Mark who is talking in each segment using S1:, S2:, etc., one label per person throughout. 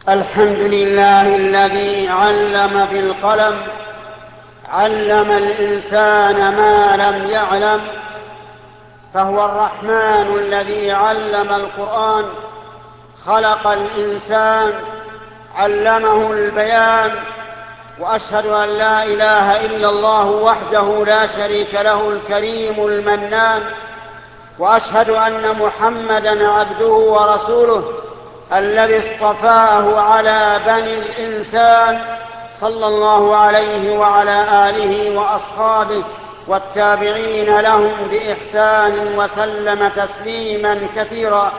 S1: الحمد لله الذي علم بالقلم، علم الإنسان ما لم يعلم، فهو الرحمن الذي علم القرآن، خلق الإنسان، علمه البيان. وأشهد أن لا إله إلا الله وحده لا شريك له الكريم المنان، وأشهد أن محمدًا عبده ورسوله الذي اصطفاه على بني الإنسان، صلى الله عليه وعلى آله وأصحابه والتابعين لهم بإحسان وسلم تسليما كثيرا.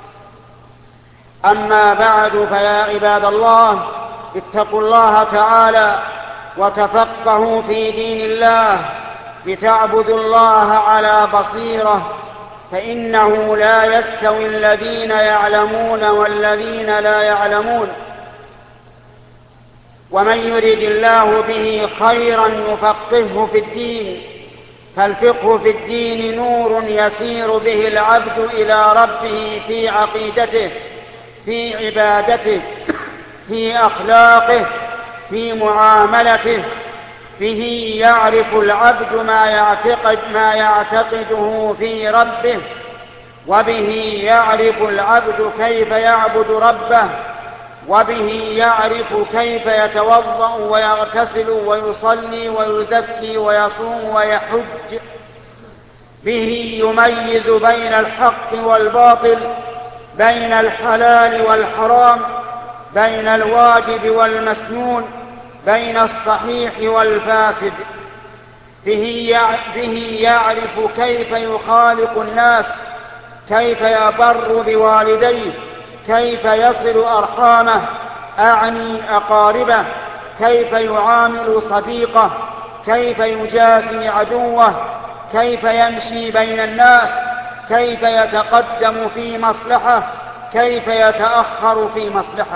S1: أما بعد، فيا عباد الله، اتقوا الله تعالى وتفقهوا في دين الله لتعبدوا الله على بصيرة، فإنه لا يستوي الذين يعلمون والذين لا يعلمون. ومن يرد الله به خيرا يفقهه في الدين، فالفقه في الدين نور يسير به العبد إلى ربه في عقيدته، في عبادته، في أخلاقه، في معاملته. به يعرف العبد ما يعتقده في ربه، وبه يعرف العبد كيف يعبد ربه، وبه يعرف كيف يتوضأ ويغتسل ويصلي ويزكي ويصوم ويحج. به يميز بين الحق والباطل، بين الحلال والحرام، بين الواجب والمسنون، بين الصحيح والفاسد. به يعرف كيف يخالق الناس، كيف يبر بوالديه، كيف يصل أرحامه، أعني أقاربه، كيف يعامل صديقه، كيف يجازي عدوه، كيف يمشي بين الناس، كيف يتقدم في مصلحة، كيف يتأخر في مصلحة.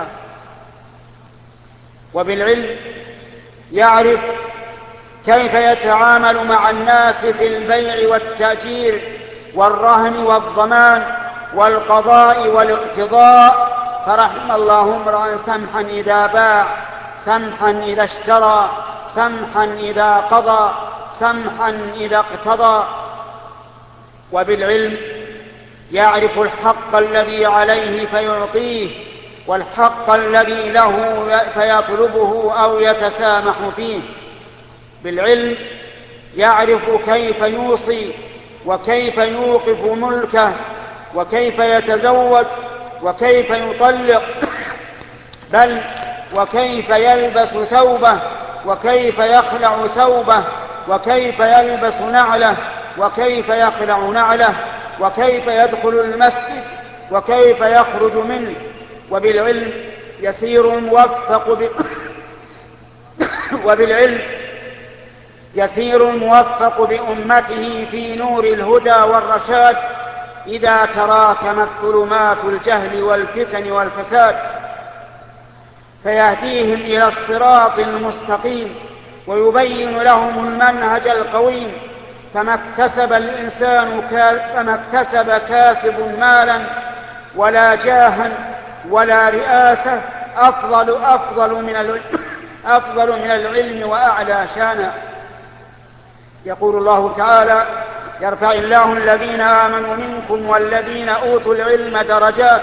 S1: وبالعلم يعرف كيف يتعامل مع الناس في البيع والتأجير والرهن والضمان والقضاء والاقتضاء، فرحم الله امرأ سمحا إذا باع، سمحا إذا اشترى، سمحا إذا قضى، سمحا إذا اقتضى. وبالعلم يعرف الحق الذي عليه فيعطيه، والحق الذي له فيطلبه أو يتسامح فيه. بالعلم يعرف كيف يوصي، وكيف يوقف ملكه، وكيف يتزوج، وكيف يطلق، بل وكيف يلبس ثوبه، وكيف يخلع ثوبه، وكيف يلبس نعله، وكيف يخلع نعله، وكيف يدخل المسجد، وكيف يخرج منه. وبالعلم يسير موفق بأمته في نور الهدى والرشاد إذا تراكمت ظلمات الجهل والفتن والفساد، فيهديهم إلى الصراط المستقيم ويبين لهم المنهج القويم. فما اكتسب كاسب مالا ولا جاها ولا رئاسة أفضل من العلم وأعلى شانا. يقول الله تعالى: يرفع الله الذين آمنوا منكم والذين أوتوا العلم درجات.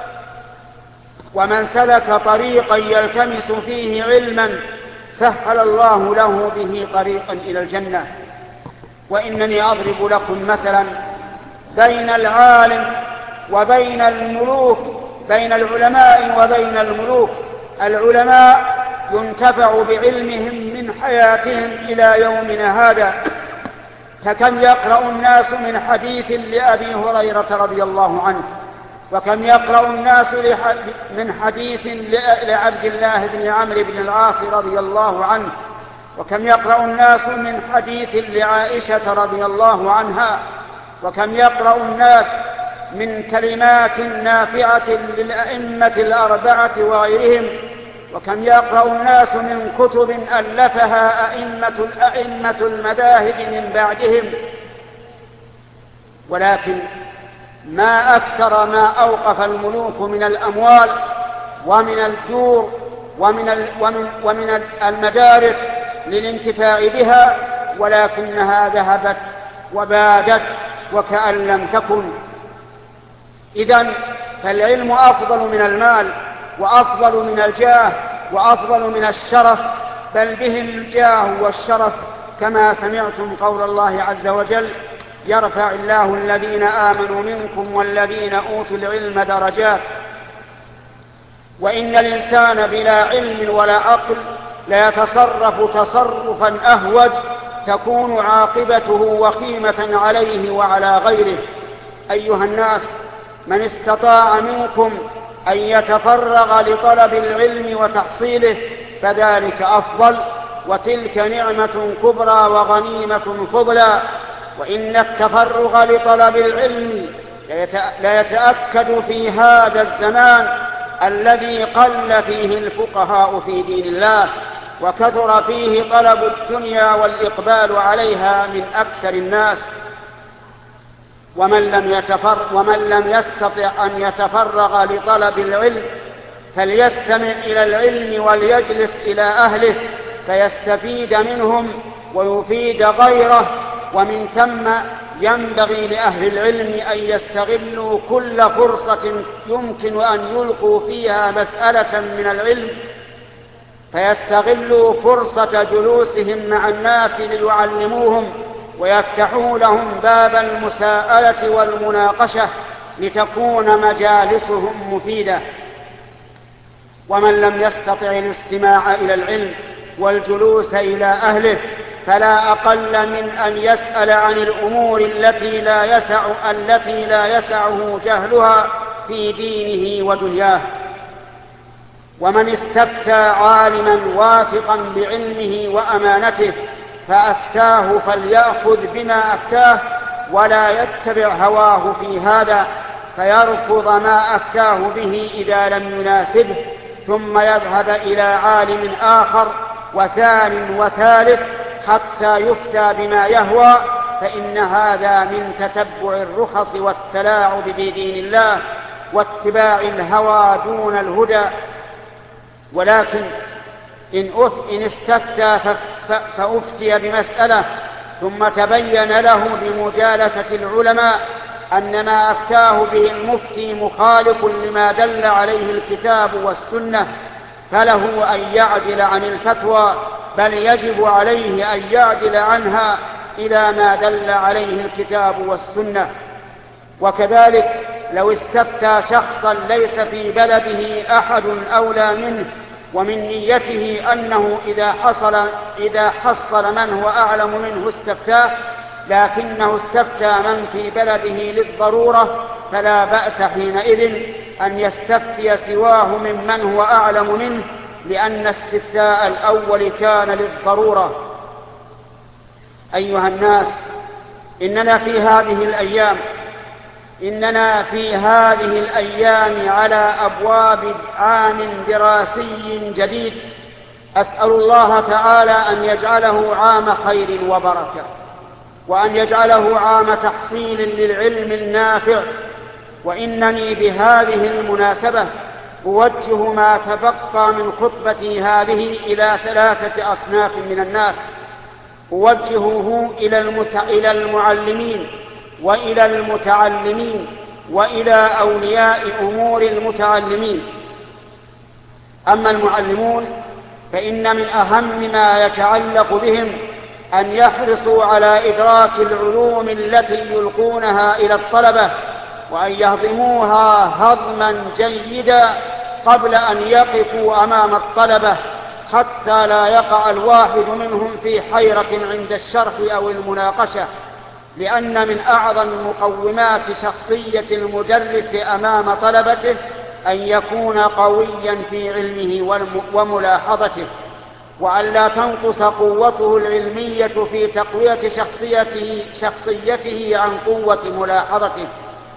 S1: ومن سلك طريقا يلتمس فيه علما سهل الله له به طريقا إلى الجنة. وإنني أضرب لكم مثلا بين العالم وبين الملوك، بين العلماء وبين الملوك. العلماء ينتفع بعلمهم من حياتهم إلى يومنا هذا، فكم يقرأ الناس من حديث لأبي هريرة رضي الله عنه، وكم يقرأ الناس من حديث لعبد الله بن عمرو بن العاص رضي الله عنه، وكم يقرأ الناس من حديث لعائشة رضي الله عنها، وكم يقرأ الناس من كلمات نافعة للأئمة الأربعة وغيرهم، وكم يقرأ الناس من كتب ألفها أئمة المذاهب من بعدهم. ولكن ما أكثر ما أوقف الملوك من الأموال ومن الدور ومن المدارس للانتفاع بها، ولكنها ذهبت وبادت وكأن لم تكن. إذن فالعلم أفضل من المال، وأفضل من الجاه، وأفضل من الشرف، بل به الجاه والشرف، كما سمعتم قول الله عز وجل: يرفع الله الذين آمنوا منكم والذين أوتوا العلم درجات. وإن الإنسان بلا علم ولا عقل لا يتصرف تصرفا أهوج تكون عاقبته وخيمة عليه وعلى غيره. أيها الناس، من استطاع منكم أن يتفرغ لطلب العلم وتحصيله فذلك أفضل، وتلك نعمة كبرى وغنيمة فضلى. وإن التفرغ لطلب العلم لا يتأكد في هذا الزمان الذي قل فيه الفقهاء في دين الله، وكثر فيه طلب الدنيا والإقبال عليها من أكثر الناس. ومن لم يستطع أن يتفرغ لطلب العلم فليستمع إلى العلم وليجلس إلى أهله فيستفيد منهم ويفيد غيره. ومن ثم ينبغي لأهل العلم أن يستغلوا كل فرصة يمكن أن يلقوا فيها مسألة من العلم، فيستغلوا فرصة جلوسهم مع الناس ليعلموهم ويفتحوا لهم باب المساءلة والمناقشة لتكون مجالسهم مفيدة. ومن لم يستطع الاستماع إلى العلم والجلوس إلى أهله فلا أقل من أن يسأل عن الأمور التي لا يسعه جهلها في دينه ودنياه. ومن استفتى عالما واثقا بعلمه وأمانته فأفتاه فليأخذ بما أفتاه ولا يتبع هواه في هذا، فيرفض ما أفتاه به إذا لم يناسبه، ثم يذهب إلى عالم آخر وثان وثالث حتى يفتى بما يهوى، فإن هذا من تتبع الرخص والتلاعب بدين الله واتباع الهوى دون الهدى. ولكن إن استفتى فأفتي بمسألة ثم تبين له بمجالسة العلماء أن ما أفتاه به المفتي مخالف لما دل عليه الكتاب والسنة، فله أن يعدل عن الفتوى، بل يجب عليه أن يعدل عنها إلى ما دل عليه الكتاب والسنة. وكذلك لو استفتى شخصا ليس في بلده أحد أولى منه، ومن نيته أنه إذا حصل من هو أعلم منه استفتاه، لكنه استفتى من في بلده للضرورة، فلا بأس حينئذ أن يستفتي سواه ممن هو أعلم منه، لأن استفتاء الأول كان للضرورة. أيها الناس، إننا في هذه الأيام على أبواب عام دراسي جديد، أسأل الله تعالى أن يجعله عام خير وبركة، وأن يجعله عام تحصيل للعلم النافع. وإنني بهذه المناسبة أوجه ما تبقى من خطبتي هذه إلى 3 أصناف من الناس، أوجهه إلى المعلمين وإلى المتعلمين وإلى أولياء أمور المتعلمين. أما المعلمون فإن من أهم ما يتعلق بهم أن يحرصوا على إدراك العلوم التي يلقونها إلى الطلبة، وأن يهضموها هضما جيدا قبل أن يقفوا أمام الطلبة، حتى لا يقع الواحد منهم في حيرة عند الشرح أو المناقشة، لأن من أعظم مقومات شخصية المدرس أمام طلبته أن يكون قويا في علمه وملاحظته، وأن لا تنقص قوته العلمية في تقوية شخصيته عن قوة ملاحظته.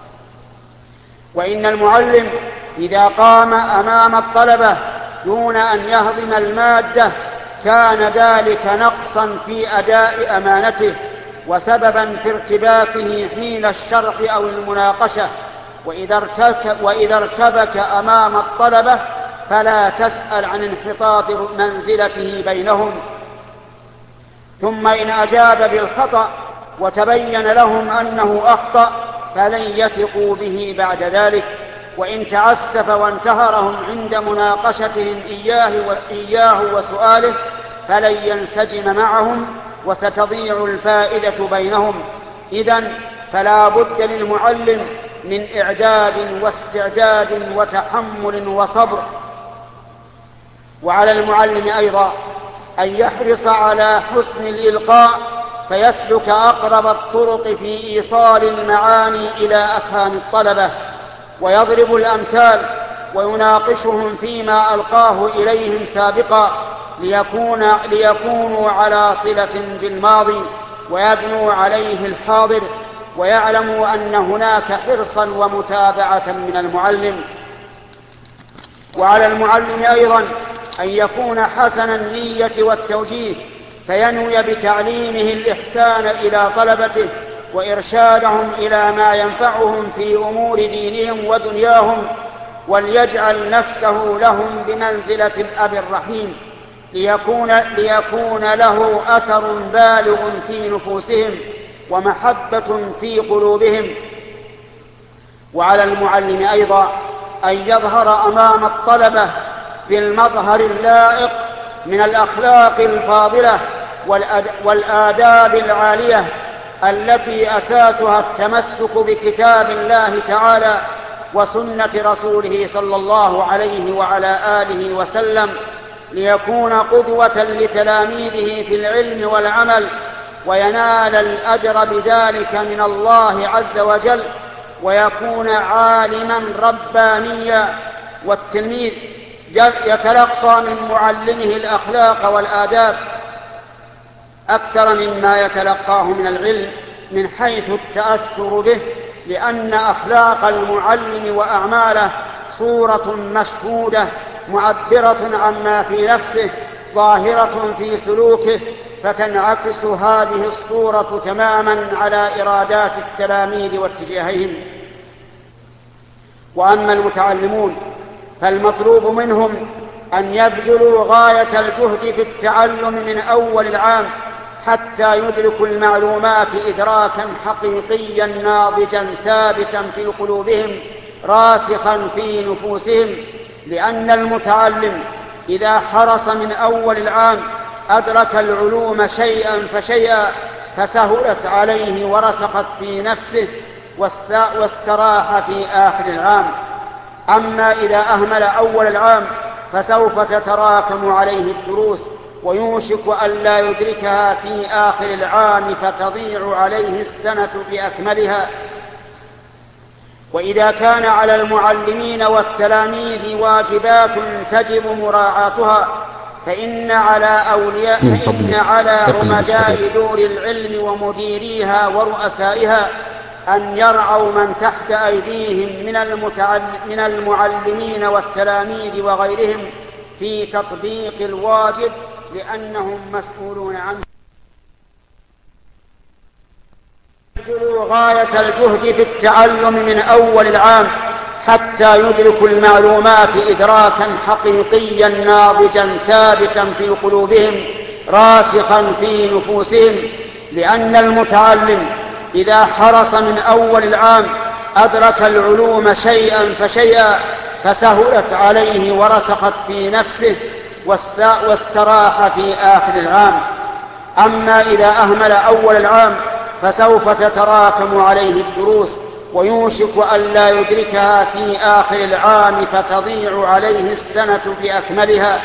S1: وإن المعلم إذا قام أمام الطلبة دون أن يهضم المادة كان ذلك نقصا في أداء أمانته وسببا في ارتباكه حين الشرح أو المناقشة. وإذا ارتبك أمام الطلبة فلا تسأل عن انحطاط منزلته بينهم. ثم إن أجاب بالخطأ وتبين لهم أنه أخطأ فلن يثقوا به بعد ذلك. وإن تعسف وانتهرهم عند مناقشتهم إياه وسؤاله فلن ينسجم معهم وستضيع الفائدة بينهم. إذن فلا بد للمعلم من إعداد واستعداد وتحمل وصبر. وعلى المعلم أيضا أن يحرص على حسن الإلقاء فيسلك أقرب الطرق في إيصال المعاني إلى أفهام الطلبة، ويضرب الأمثال ويناقشهم فيما ألقاه إليهم سابقا ليكونوا على صلة بالماضي ويبنوا عليه الحاضر، ويعلموا أن هناك حرصا ومتابعة من المعلم. وعلى المعلم أيضا أن يكون حسن النية والتوجيه فينوي بتعليمه الإحسان إلى طلبته وإرشادهم إلى ما ينفعهم في أمور دينهم ودنياهم، وليجعل نفسه لهم بمنزلة الأب الرحيم ليكون له أثر بالغ في نفوسهم ومحبة في قلوبهم. وعلى المعلم أيضا أن يظهر أمام الطلبة بالمظهر اللائق من الأخلاق الفاضلة والآداب العالية التي أساسها التمسك بكتاب الله تعالى وسنة رسوله صلى الله عليه وعلى آله وسلم، ليكون قدوة لتلاميذه في العلم والعمل وينال الأجر بذلك من الله عز وجل، ويكون عالما ربانيا. والتلميذ يتلقى من معلمه الأخلاق والآداب أكثر مما يتلقاه من العلم من حيث التأثر به، لأن أخلاق المعلم وأعماله صورة مشهودة معبرة عما في نفسه ظاهرة في سلوكه، فتنعكس هذه الصورة تماما على إرادات التلاميذ واتجاههم. وأما المتعلمون فالمطلوب منهم أن يبذلوا غاية الجهد في التعلم من أول العام حتى يدركوا المعلومات إدراكا حقيقيا ناضجا ثابتا في قلوبهم راسخا في نفوسهم، لأن المتعلم إذا حرص من أول العام أدرك العلوم شيئا فشيئا فسهلت عليه ورسخت في نفسه واستراح في آخر العام. أما إذا أهمل أول العام فسوف تتراكم عليه الدروس ويوشك أن لا يدركها في آخر العام فتضيع عليه السنة بأكملها. وإذا كان على المعلمين والتلاميذ واجبات تجب مراعاتها فإن على عمداء دور العلم ومديريها ورؤسائها أن يرعوا من تحت أيديهم من المعلمين والتلاميذ وغيرهم في تطبيق الواجب لأنهم مسؤولون عنه. يبذلوا غاية الجهد في التعلم من أول العام حتى يدركوا المعلومات إدراكا حقيقيا ناضجا ثابتا في قلوبهم راسخا في نفوسهم، لأن المتعلم إذا حرص من أول العام أدرك العلوم شيئا فشيئا فسهلت عليه ورسخت في نفسه واستراح في آخر العام. أما إذا أهمل أول العام فسوف تتراكم عليه الدروس ويوشك أن لا يدركها في آخر العام فتضيع عليه السنة بأكملها.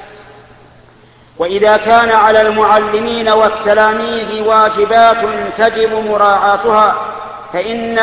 S1: وإذا كان على المعلمين والتلاميذ واجبات تجب مراعاتها فإن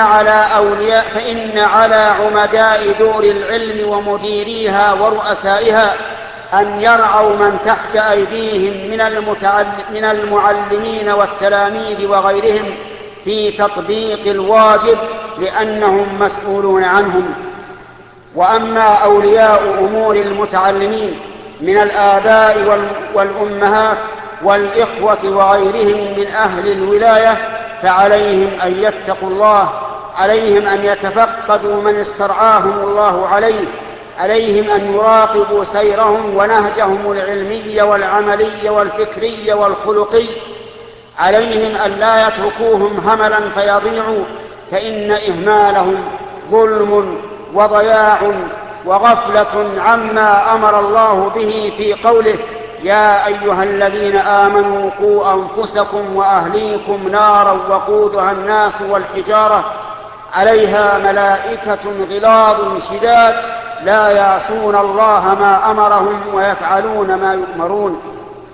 S1: على عمداء دور العلم ومديريها ورؤسائها أن يرعوا من تحت أيديهم من المعلمين والتلاميذ وغيرهم في تطبيق الواجب لأنهم مسؤولون عنهم. وأما أولياء أمور المتعلمين من الآباء والأمهات والإخوة وغيرهم من أهل الولاية فعليهم أن يتقوا الله، عليهم أن يتفقدوا من استرعاهم الله عليه عليهم أن يراقبوا سيرهم ونهجهم العلمي والعملي والفكري والخلقي. عليهم أن لا يتركوهم هملا فيضيعوا، فإن إهمالهم ظلم وضياع وغفلة عما أمر الله به في قوله: يا أيها الذين آمنوا قوا أنفسكم وأهليكم نارا وقودها الناس والحجارة عليها ملائكة غلاظ شداد لا يعصون الله ما أمرهم ويفعلون ما يؤمرون.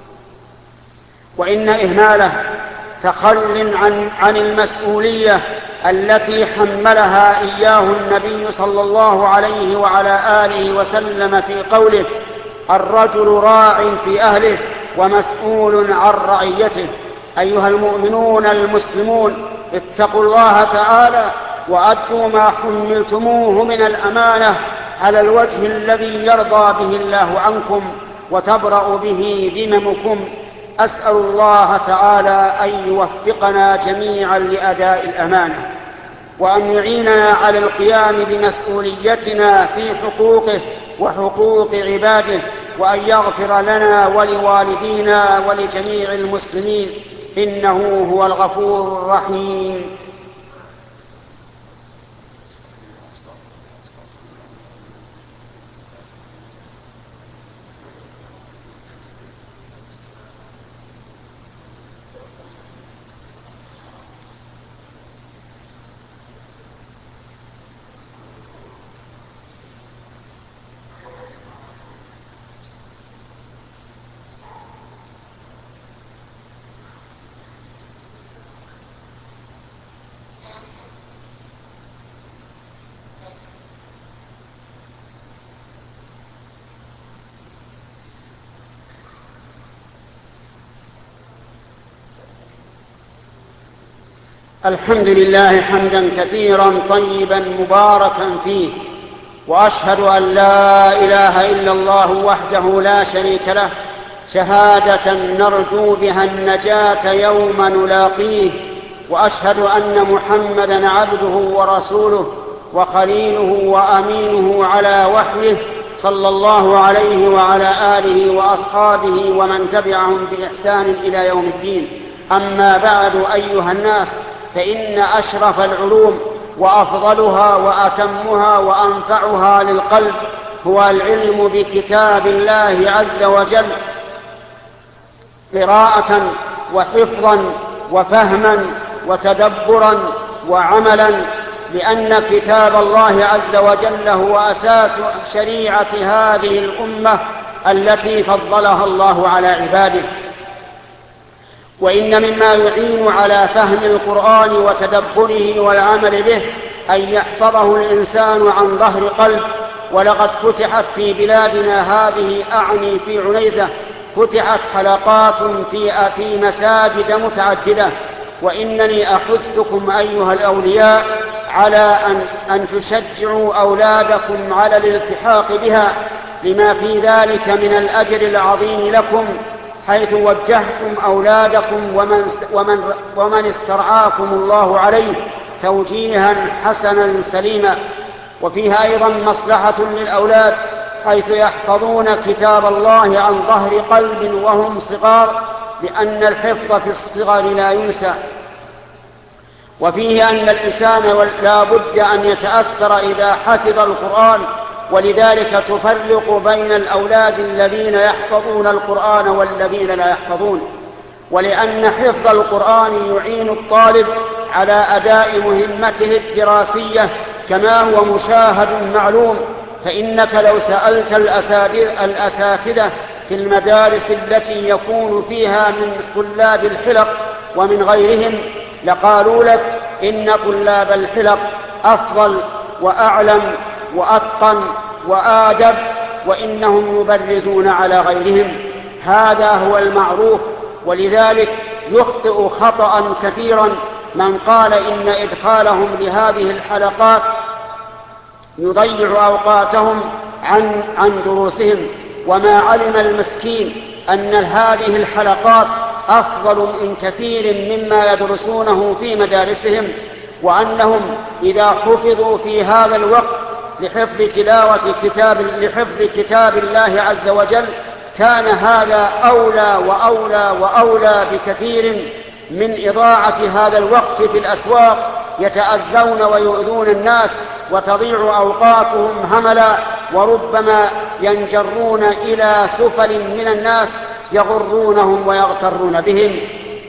S1: وإن إهماله تخل عن المسؤولية التي حملها إياه النبي صلى الله عليه وعلى آله وسلم في قوله: الرجل راع في أهله ومسؤول عن رعيته. أيها المؤمنون المسلمون، اتقوا الله تعالى وأدوا ما حملتموه من الأمانة على الوجه الذي يرضى به الله عنكم وتبرأ به ذممكم. أسأل الله تعالى أن يوفقنا جميعا لأداء الأمانة، وأن يعيننا على القيام بمسؤوليتنا في حقوقه وحقوق عباده، وأن يغفر لنا ولوالدينا ولجميع المسلمين، إنه هو الغفور الرحيم. الحمد لله حمدا كثيرا طيبا مباركا فيه، وأشهد أن لا إله إلا الله وحده لا شريك له شهادة نرجو بها النجاة يوم نلاقيه، وأشهد أن محمدا عبده ورسوله وخليله وأمينه على وحيه صلى الله عليه وعلى آله وأصحابه ومن تبعهم بإحسان إلى يوم الدين. أما بعد، أيها الناس، فإن أشرف العلوم وأفضلها وأتمها وأنفعها للقلب هو العلم بكتاب الله عز وجل، قراءة وحفظا وفهما وتدبرا وعملا، لأن كتاب الله عز وجل هو أساس شريعة هذه الأمة التي فضلها الله على عباده. وإن مما يعين على فهم القرآن وتدبره والعمل به أن يحفظه الإنسان عن ظهر قلب. ولقد فتحت في بلادنا هذه، أعني في عنيزة، فتحت حلقات في مساجد متعددة، وإنني أحثكم أيها الأولياء على أن تشجعوا أولادكم على الالتحاق بها، لما في ذلك من الأجر العظيم لكم، حيث وجهتم أولادكم ومن استرعاكم الله عليه توجيها حسنا سليما. وفيها أيضا مصلحة للأولاد، حيث يحفظون كتاب الله عن ظهر قلب وهم صغار، لأن الحفظ في الصغر لا ينسى. وفيه أن الإنسان لا بد أن يتأثر إذا حفظ القرآن، ولذلك تفرق بين الأولاد الذين يحفظون القرآن والذين لا يحفظون. ولأن حفظ القرآن يعين الطالب على أداء مهمته الدراسية كما هو مشاهد معلوم. فإنك لو سألت الأساتذة في المدارس التي يكون فيها من طلاب الحلق ومن غيرهم لقالوا لك إن طلاب الحلق أفضل وأعلم وأتقن وآدب، وإنهم يبرزون على غيرهم. هذا هو المعروف، ولذلك يخطئ خطأ كثيرا من قال إن إدخالهم لهذه الحلقات يضيع أوقاتهم عن دروسهم، وما علم المسكين أن هذه الحلقات أفضل من كثير مما يدرسونه في مدارسهم، وأنهم إذا حفظوا في هذا الوقت لحفظ كتاب الله عز وجل، كان هذا أولى بكثير من إضاعة هذا الوقت في الأسواق يتأذون ويؤذون الناس وتضيع أوقاتهم هملا، وربما ينجرون إلى سفل من الناس يغرونهم ويغترون بهم.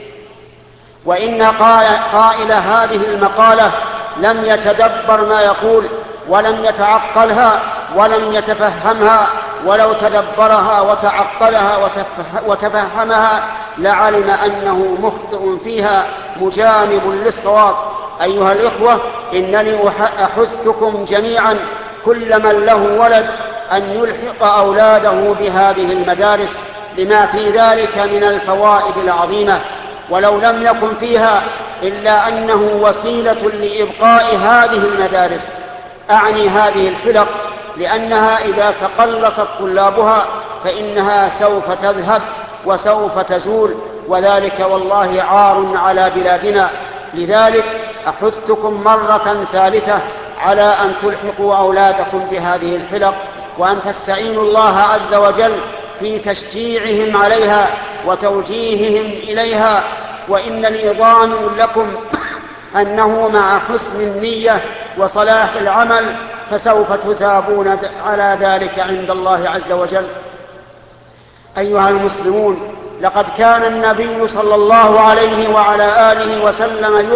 S1: وإن قائل هذه المقالة لم يتدبر ما يقول ولم يتعقلها ولم يتفهمها، ولو تدبرها وتعقلها وتفهمها لعلم أنه مخطئ فيها مجانب للصواب. أيها الإخوة، إنني أحثكم جميعا كل من له ولد أن يلحق أولاده بهذه المدارس لما في ذلك من الفوائد العظيمة، ولو لم يكن فيها إلا أنه وسيلة لإبقاء هذه المدارس، أعني هذه الحلق، لأنها إذا تقلصت طلابها فإنها سوف تذهب وسوف تزول، وذلك والله عار على بلادنا. لذلك أحثكم مرة ثالثة على أن تلحقوا أولادكم بهذه الحلق، وأن تستعينوا الله عز وجل في تشجيعهم عليها وتوجيههم إليها. وإنني ضامن لكم أنه مع حسن النية وصلاح العمل فسوف تثابون على ذلك عند الله عز وجل. أيها المسلمون، لقد كان النبي صلى الله عليه وعلى آله وسلم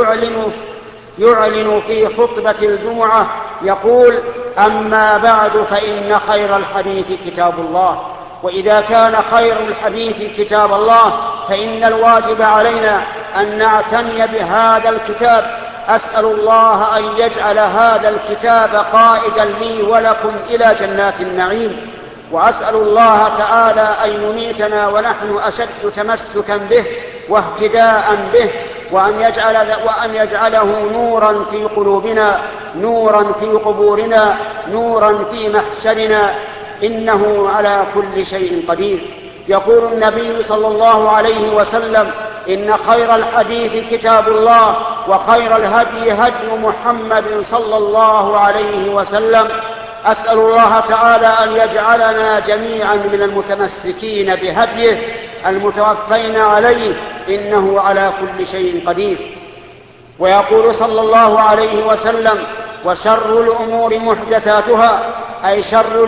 S1: يعلن في خطبة الجمعة يقول: أما بعد فإن خير الحديث كتاب الله. وإذا كان خير الحديث كتاب الله فإن الواجب علينا أن نعتني بهذا الكتاب. أسأل الله أن يجعل هذا الكتاب قائدا لي ولكم إلى جنات النعيم، وأسأل الله تعالى أن يميتنا ونحن أشد تمسكا به واهتداء به، وأن يجعله نورا في قلوبنا، نورا في قبورنا، نورا في محشرنا، إنه على كل شيء قدير. يقول النبي صلى الله عليه وسلم: إن خير الحديث كتاب الله، وخير الهدي هدي محمد صلى الله عليه وسلم. أسأل الله تعالى أن يجعلنا جميعا من المتمسكين بهديه المتوفين عليه، إنه على كل شيء قدير. ويقول صلى الله عليه وسلم: وشر الأمور محدثاتها، أي شر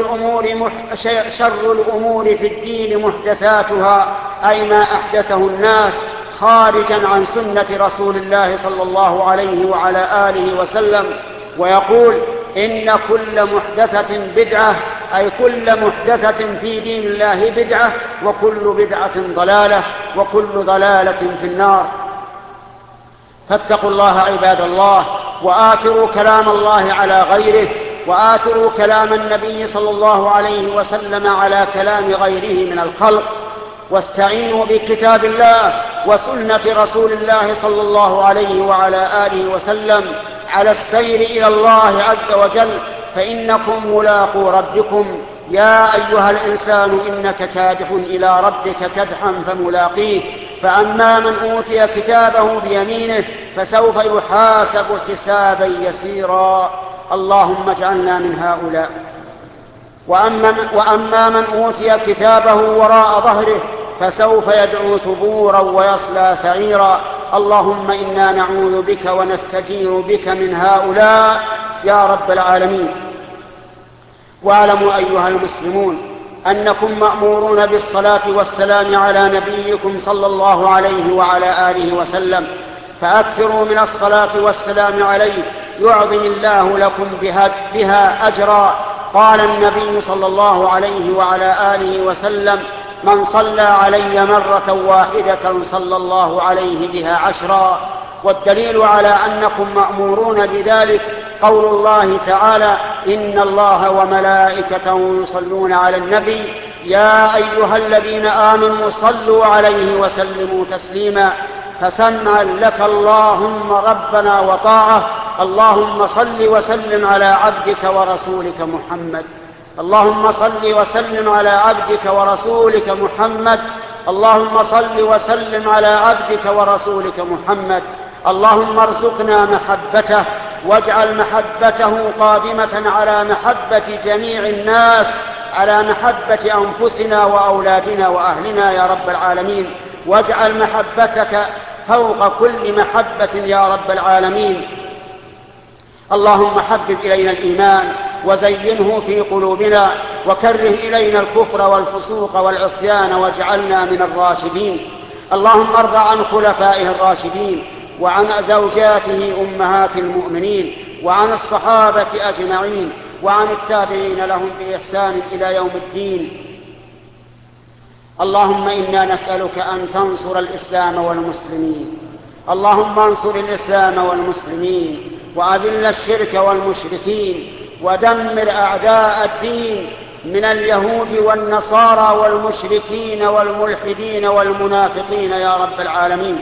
S1: الأمور في الدين محدثاتها، أي ما أحدثه الناس خارجا عن سنة رسول الله صلى الله عليه وعلى آله وسلم. ويقول: إن كل محدثة بدعة، أي كل محدثة في دين الله بدعة، وكل بدعة ضلالة، وكل ضلالة في النار. فاتقوا الله عباد الله، وآثروا كلام الله على غيره، وآثروا كلام النبي صلى الله عليه وسلم على كلام غيره من الخلق، واستعينوا بكتاب الله وسنة رسول الله صلى الله عليه وعلى آله وسلم على السير إلى الله عز وجل، فإنكم ملاقو ربكم. يا أيها الإنسان إنك كادح إلى ربك كدحا فملاقيه. فأما من أوتي كتابه بيمينه فسوف يحاسب حسابا يسيرا. اللهم اجعلنا من هؤلاء. وأما من أوتي كتابه وراء ظهره فسوف يدعو ثبورا ويصلى سعيرا. اللهم إنا نعوذ بك ونستجير بك من هؤلاء يا رب العالمين. واعلموا أيها المسلمون أنكم مأمورون بالصلاة والسلام على نبيكم صلى الله عليه وعلى آله وسلم، فأكثروا من الصلاة والسلام عليه يعظم الله لكم بها أجرا. قال النبي صلى الله عليه وعلى آله وسلم: من صلى علي مرة واحدة صلى الله عليه بها 10. والدليل على أنكم مأمورون بذلك قول الله تعالى: إن الله وملائكته يصلون على النبي يا أيها الذين آمنوا صلوا عليه وسلموا تسليما. فسمعا لك اللهم ربنا وطاعة. اللهم صل وسلم على عبدك ورسولك محمد. اللهم صل وسلم على عبدك ورسولك محمد. اللهم صل وسلم على عبدك ورسولك محمد. اللهم ارزقنا محبته واجعل محبته قادمة على محبة جميع الناس، على محبة أنفسنا وأولادنا وأهلنا يا رب العالمين. واجعل محبتك فوق كل محبة يا رب العالمين. اللهم حبب إلينا الإيمان وزينه في قلوبنا، وكره إلينا الكفر والفسوق والعصيان واجعلنا من الراشدين. اللهم ارض عن خلفائه الراشدين، وعن زوجاته أمهات المؤمنين، وعن الصحابة أجمعين، وعن التابعين لهم بإحسان إلى يوم الدين. اللهم إنا نسألك أن تنصر الإسلام والمسلمين. اللهم انصر الإسلام والمسلمين، وأذل الشرك والمشركين، ودمر أعداء الدين من اليهود والنصارى والمشركين والملحدين والمنافقين يا رب العالمين.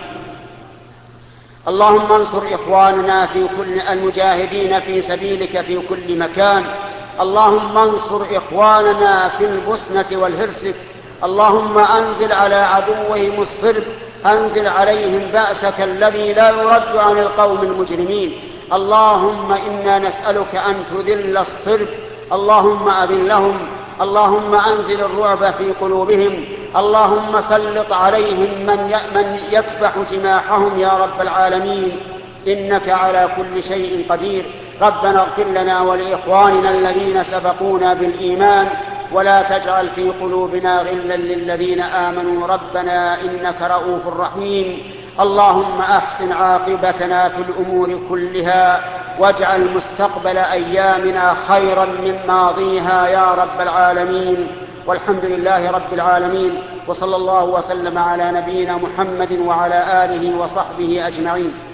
S1: اللهم انصر إخواننا في كل المجاهدين في سبيلك في كل مكان. اللهم انصر إخواننا في البوسنة والهرسك. اللهم أنزل على عدوهم الصرب، أنزل عليهم بأسك الذي لا يرد عن القوم المجرمين. اللهم إنا نسألك أن تذل الصرب، اللهم أذلهم. اللهم أنزل الرعب في قلوبهم. اللهم سلط عليهم من يكبح جماحهم يا رب العالمين، إنك على كل شيء قدير. ربنا اغفر لنا ولإخواننا الذين سبقونا بالإيمان، ولا تجعل في قلوبنا غلا للذين آمنوا ربنا إنك رؤوف رحيم. اللهم أحسن عاقبتنا في الأمور كلها، واجعل مستقبل أيامنا خيرا من ماضيها يا رب العالمين. والحمد لله رب العالمين، وصلى الله وسلم على نبينا محمد وعلى آله وصحبه أجمعين.